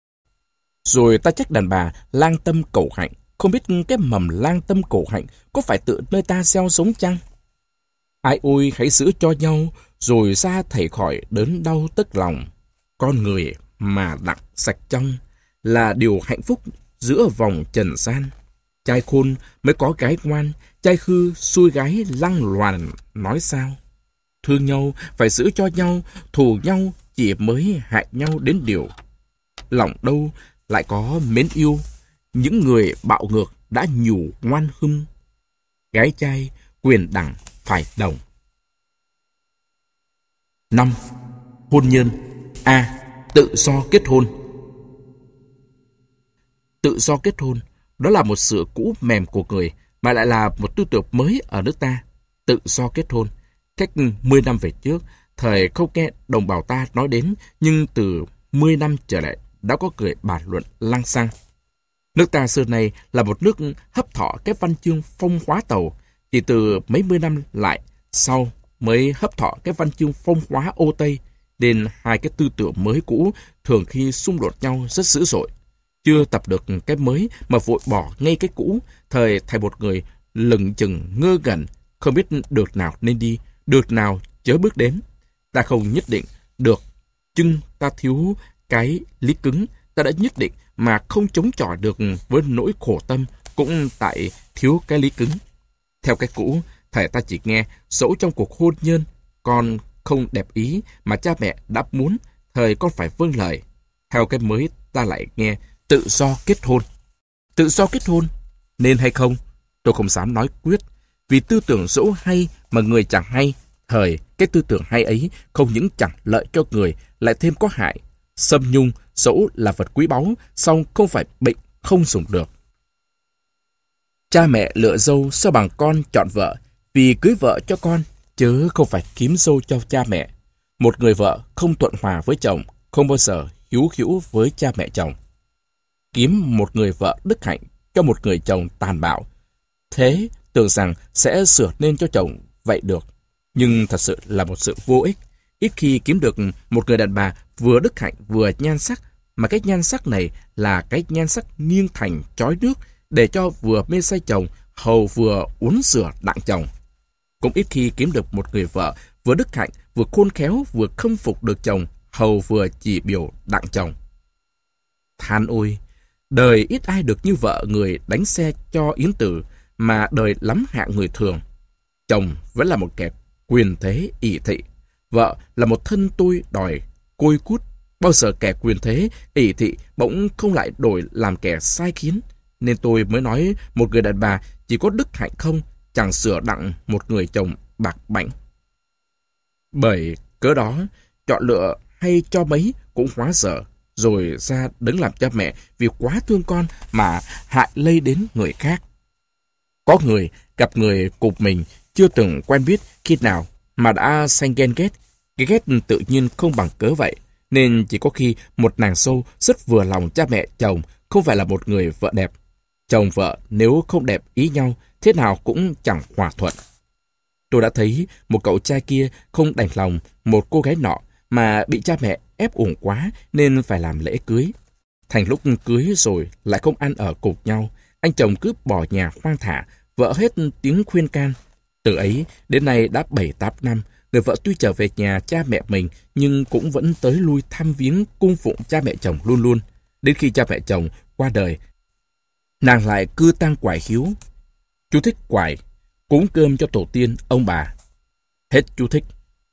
Rồi ta trách đàn bà lang tâm cầu hạnh, không biết cái mầm lang tâm cầu hạnh có phải tự nơi ta gieo sống chăng? Ai ôi hãy giữ cho nhau, rồi ra thảy khỏi đớn đau tức lòng. Con người mà đặng sạch trong là điều hạnh phúc giữa vòng trần gian. Trai khôn mới có gái ngoan, trai hư xui gái lăng loàn nói sao? Thương nhau phải giữ cho nhau, thù nhau chỉ mới hại nhau đến điều. Lòng đâu lại có mến yêu, những người bạo ngược đã nhủ ngoan hưng. Gái trai quyền đẳng phải đồng. năm. Hôn nhân. A. Tự do kết hôn. Tự do kết hôn, đó là một sự cũ mềm của người, mà lại là một tư tưởng mới ở nước ta. Tự do kết hôn. Cách mười năm về trước, thời không nghe đồng bào ta nói đến, nhưng từ mười năm trở lại, đã có người bàn luận lăng xăng. Nước ta xưa nay là một nước hấp thọ cái văn chương phong hóa Tàu, chỉ từ mấy mươi năm lại sau mới hấp thọ cái văn chương phong hóa Âu Tây, nên hai cái tư tưởng mới cũ thường khi xung đột nhau rất dữ dội. Chưa tập được cái mới mà vội bỏ ngay cái cũ, thời thầy một người lừng chừng ngơ ngẩn, không biết được nào nên đi, được nào chớ bước đến. Ta không nhất định được, nhưng ta thiếu cái lý cứng, ta đã nhất định mà không chống chọi được với nỗi khổ tâm, cũng tại thiếu cái lý cứng. Theo cái cũ, thầy ta chỉ nghe dẫu trong cuộc hôn nhân con không đẹp ý mà cha mẹ đã muốn, thời con phải vâng lời. Theo cái mới, ta lại nghe tự do kết hôn. Tự do kết hôn nên hay không, tôi không dám nói quyết, vì tư tưởng dẫu hay mà người chẳng hay. Thời cái tư tưởng hay ấy không những chẳng lợi cho người, lại thêm có hại. Sâm nhung dẫu là vật quý báu, song không phải bệnh không dùng được. Cha mẹ lựa dâu sao bằng con chọn vợ, vì cưới vợ cho con, chứ không phải kiếm dâu cho cha mẹ. Một người vợ không thuận hòa với chồng, không bao giờ hiếu hữu với cha mẹ chồng. Kiếm một người vợ đức hạnh cho một người chồng tàn bạo, thế tưởng rằng sẽ sửa nên cho chồng vậy được. Nhưng thật sự là một sự vô ích. Ít khi kiếm được một người đàn bà vừa đức hạnh vừa nhan sắc, mà cái nhan sắc này là cái nhan sắc nghiêng thành chói nước, để cho vừa mê say chồng, hầu vừa uốn rửa đặng chồng. Cũng ít khi kiếm được một người vợ vừa đức hạnh, vừa khôn khéo, vừa khâm phục được chồng, hầu vừa chỉ biểu đặng chồng. Than ôi, đời ít ai được như vợ người đánh xe cho Yến Tử, mà đời lắm hạng người thường. Chồng vẫn là một kẻ quyền thế ỷ thị, vợ là một thân tôi đòi côi cút. Bao giờ kẻ quyền thế ỷ thị bỗng không lại đổi làm kẻ sai khiến, nên tôi mới nói một người đàn bà chỉ có đức hạnh không, chẳng sửa đặng một người chồng bạc bảnh. Bởi cớ đó, chọn lựa hay cho mấy cũng hóa dở, rồi ra đứng làm cha mẹ vì quá thương con mà hại lây đến người khác. Có người gặp người cục mình chưa từng quen biết khi nào mà đã sanh ghen ghét. Cái ghét tự nhiên không bằng cớ vậy, nên chỉ có khi một nàng dâu rất vừa lòng cha mẹ chồng không phải là một người vợ đẹp. Chồng vợ nếu không đẹp ý nhau, thế nào cũng chẳng hòa thuận. Tôi đã thấy một cậu trai kia không đành lòng một cô gái nọ, mà bị cha mẹ ép uổng quá nên phải làm lễ cưới. Thành lúc cưới rồi lại không ăn ở cùng nhau, anh chồng cứ bỏ nhà hoang thả, vợ hết tiếng khuyên can. Từ ấy đến nay đã bảy tám năm, người vợ tuy trở về nhà cha mẹ mình nhưng cũng vẫn tới lui thăm viếng cung phụng cha mẹ chồng luôn luôn. Đến khi cha mẹ chồng qua đời, nàng lại cư tang quải hiếu. Chú thích quải, cúng cơm cho tổ tiên ông bà. Hết chú thích.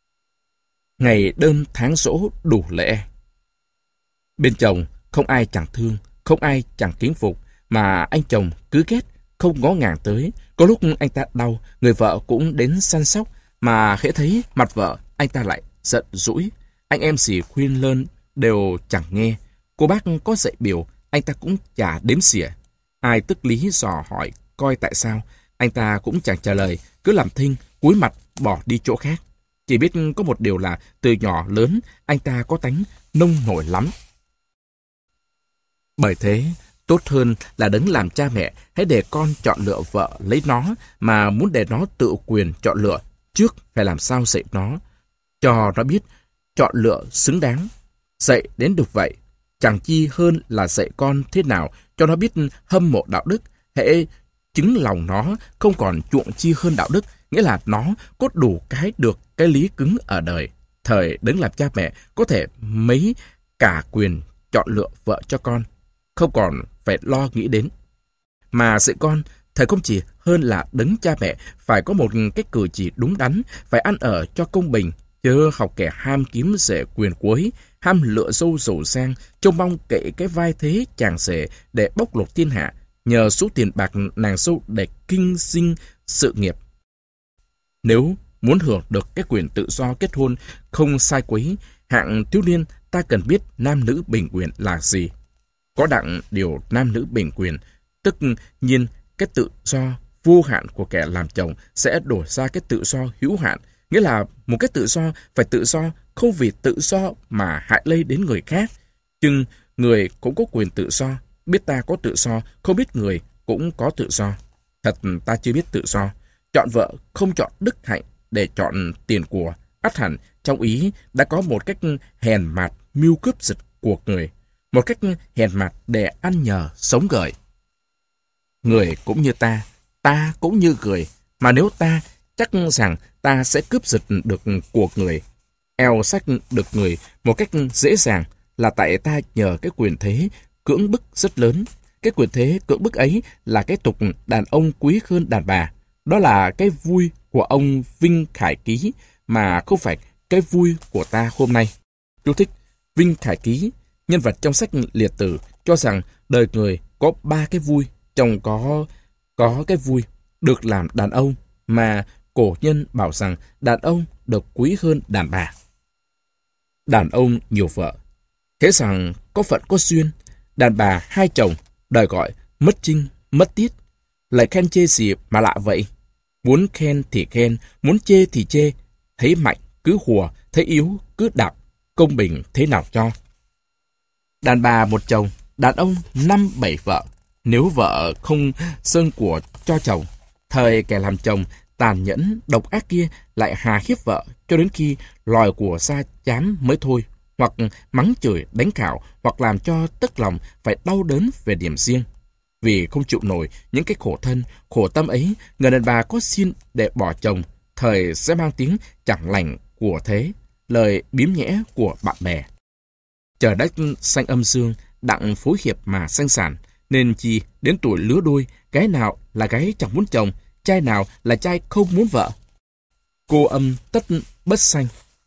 Ngày đơn tháng giỗ đủ lễ. Bên chồng không ai chẳng thương, không ai chẳng kính phục, mà anh chồng cứ ghét, không ngó ngàng tới. Có lúc anh ta đau, người vợ cũng đến săn sóc, mà hễ thấy mặt vợ, anh ta lại giận dỗi. Anh em xỉ khuyên lơn đều chẳng nghe. Cô bác có dạy biểu, anh ta cũng chả đếm xỉa. Ai tức lý dò hỏi coi tại sao, anh ta cũng chẳng trả lời, cứ làm thinh, cúi mặt bỏ đi chỗ khác. Chỉ biết có một điều là từ nhỏ lớn anh ta có tánh nông nổi lắm. Bởi thế, tốt hơn là đấng làm cha mẹ hãy để con chọn lựa vợ lấy nó, mà muốn để nó tự quyền chọn lựa, trước phải làm sao dạy nó, cho nó biết chọn lựa xứng đáng. Dạy đến được vậy, chẳng chi hơn là dạy con thế nào cho nó biết hâm mộ đạo đức. Hễ chứng lòng nó không còn chuộng chi hơn đạo đức, nghĩa là nó có đủ cái được cái lý cứng ở đời. Thời đấng làm cha mẹ có thể mấy cả quyền chọn lựa vợ cho con, không còn phải lo nghĩ đến. Mà dạy con, thầy không chỉ hơn là đấng cha mẹ phải có một cái cử chỉ đúng đắn, phải ăn ở cho công bình, chứ học kẻ ham kiếm rể quyền cuối, ham lựa dâu giàu sang, trông mong kệ cái vai thế chàng rể để bóc lột thiên hạ, nhờ số tiền bạc nàng dâu để kinh sinh sự nghiệp. Nếu muốn hưởng được cái quyền tự do kết hôn không sai quấy, hạng thiếu niên ta cần biết nam nữ bình quyền là gì. Có đặng điều nam nữ bình quyền, tất nhiên cái tự do vô hạn của kẻ làm chồng sẽ đổi ra cái tự do hữu hạn, nghĩa là một cái tự do phải tự do không vì tự do mà hại lây đến người khác. Nhưng người cũng có quyền tự do, biết ta có tự do, không biết người cũng có tự do. Thật ta chưa biết tự do. Chọn vợ không chọn đức hạnh để chọn tiền của, ắt hẳn trong ý đã có một cách hèn mạt mưu cướp giật của người, một cách hèn mạt để ăn nhờ sống gởi. Người cũng như ta, ta cũng như người, mà nếu ta chắc rằng ta sẽ cướp giật được của người, eo sách được người một cách dễ dàng, là tại ta nhờ cái quyền thế cưỡng bức rất lớn. Cái quyền thế cưỡng bức ấy là cái tục đàn ông quý hơn đàn bà. Đó là cái vui của ông Vinh Khải Ký, mà không phải cái vui của ta hôm nay. Chú thích: Vinh Khải Ký, nhân vật trong sách Liệt Tử, cho rằng đời người có ba cái vui, trong có có cái vui được làm đàn ông, mà cổ nhân bảo rằng đàn ông được quý hơn đàn bà. Đàn ông nhiều vợ, thế rằng có phận có duyên, đàn bà hai chồng, đời gọi mất trinh, mất tiết. Lại khen chê gì mà lạ vậy? Muốn khen thì khen, muốn chê thì chê. Thấy mạnh cứ hùa, thấy yếu cứ đạp, công bình thế nào cho. Đàn bà một chồng, đàn ông năm bảy vợ. Nếu vợ không sơn của cho chồng, thời kẻ làm chồng tàn nhẫn, độc ác kia lại hà hiếp vợ cho đến khi lòi của ra chán mới thôi, hoặc mắng chửi, đánh cạo, hoặc làm cho tức lòng phải đau đớn về điểm riêng. Vì không chịu nổi những cái khổ thân, khổ tâm ấy, người đàn bà có xin để bỏ chồng, thời sẽ mang tiếng chẳng lành của thế, lời biếm nhẽ của bạn bè. Trời đất xanh âm dương, đặng phối hiệp mà sanh sản, nên chi đến tuổi lứa đôi, gái nào là gái chẳng muốn chồng, trai nào là trai không muốn vợ. Cô âm tất bất sanh,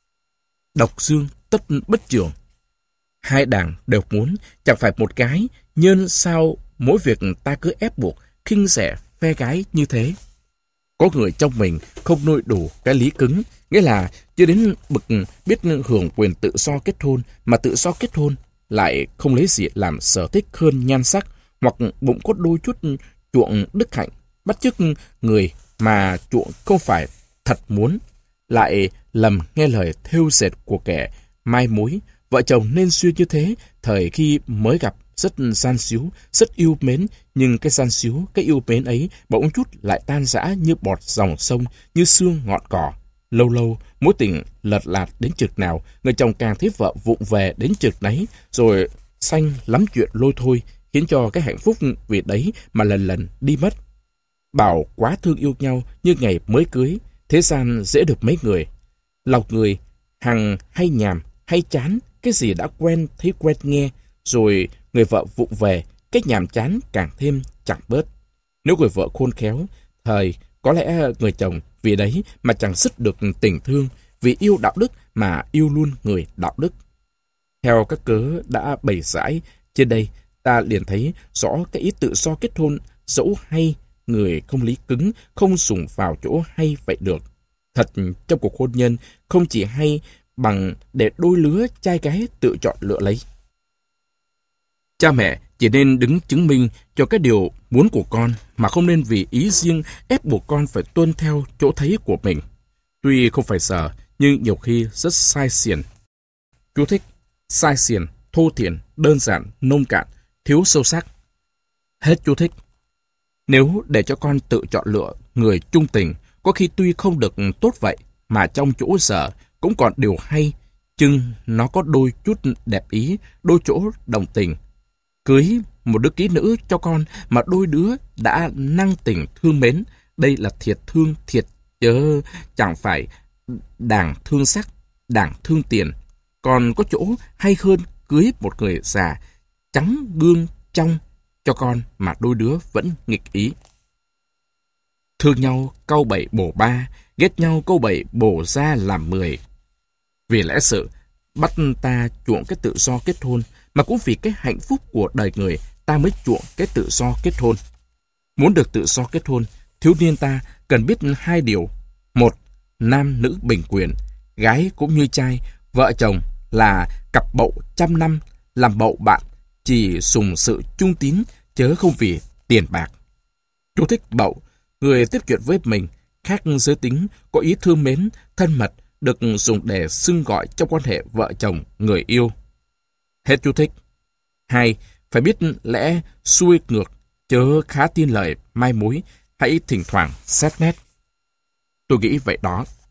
độc dương tất bất trường. Hai đảng đều muốn, chẳng phải một gái, nhân sao mỗi việc ta cứ ép buộc, khinh rẻ phe gái như thế. Có người trong mình không nuôi đủ cái lý cứng, nghĩa là chưa đến bậc biết hưởng quyền tự do kết hôn, mà tự do kết hôn lại không lấy gì làm sở thích hơn nhan sắc, hoặc bụng có đôi chút chuộng đức hạnh, bắt chước người mà chuộng không phải thật muốn, lại lầm nghe lời thêu dệt của kẻ mai mối. Vợ chồng nên duyên như thế, thời khi mới gặp rất gian xíu, rất yêu mến, nhưng cái gian xíu, cái yêu mến ấy bỗng chút lại tan rã như bọt dòng sông, như xương ngọn cỏ. Lâu lâu, mối tình lật lạt đến chực nào, người chồng càng thấy vợ vụng về đến chực nấy, rồi sanh lắm chuyện lôi thôi, khiến cho cái hạnh phúc vì đấy mà lần lần đi mất. Bảo quá thương yêu nhau như ngày mới cưới, thế gian dễ được mấy người. Lòng người hằng hay nhàm, hay chán, cái gì đã quen thấy quen nghe, rồi người vợ vụng về, cái nhàm chán càng thêm chẳng bớt. Nếu người vợ khôn khéo, thời có lẽ người chồng vì đấy mà chẳng dứt được tình thương, vì yêu đạo đức mà yêu luôn người đạo đức. Theo các cớ đã bày giải trên đây, ta liền thấy rõ cái ý tự do kết hôn dẫu hay, người không lý cứng, không sùng vào chỗ hay vậy được. Thật trong cuộc hôn nhân không chỉ hay bằng để đôi lứa trai gái tự chọn lựa lấy. Cha mẹ chỉ nên đứng chứng minh cho cái điều muốn của con, mà không nên vì ý riêng ép buộc con phải tuân theo chỗ thấy của mình. Tuy không phải sợ, nhưng nhiều khi rất sai xiển. Chú thích: sai xiển, thô thiển, đơn giản, nông cạn, thiếu sâu sắc. Hết chú thích. Nếu để cho con tự chọn lựa người trung tình, có khi tuy không được tốt vậy, mà trong chỗ dở cũng còn điều hay, chừng nó có đôi chút đẹp ý, đôi chỗ đồng tình. Cưới một đứa kỹ nữ cho con mà đôi đứa đã năng tình thương mến, đây là thiệt thương thiệt, chớ chẳng phải đảng thương sắc, đảng thương tiền. Còn có chỗ hay hơn cưới một người già trắng gương trong cho con mà đôi đứa vẫn nghịch ý. Thương nhau câu bảy bổ ba, ghét nhau câu bảy bổ ra làm mười. Vì lẽ sự bắt ta chuộng cái tự do kết hôn, mà cũng vì cái hạnh phúc của đời người ta mới chuộng cái tự do kết hôn. Muốn được tự do kết hôn, thiếu niên ta cần biết hai điều. Một, nam nữ bình quyền, gái cũng như trai, vợ chồng là cặp bậu trăm năm, làm bậu bạn, chỉ sùng sự trung tín, chớ không vì tiền bạc. Chú thích bậu, người tiết kiệm với mình, khác giới tính, có ý thương mến, thân mật, được dùng để xưng gọi trong quan hệ vợ chồng, người yêu. Hết chú thích. Hai, phải biết lẽ xuôi ngược, chớ khá tin lời mai mối, hãy thỉnh thoảng xét nét. Tôi nghĩ vậy đó.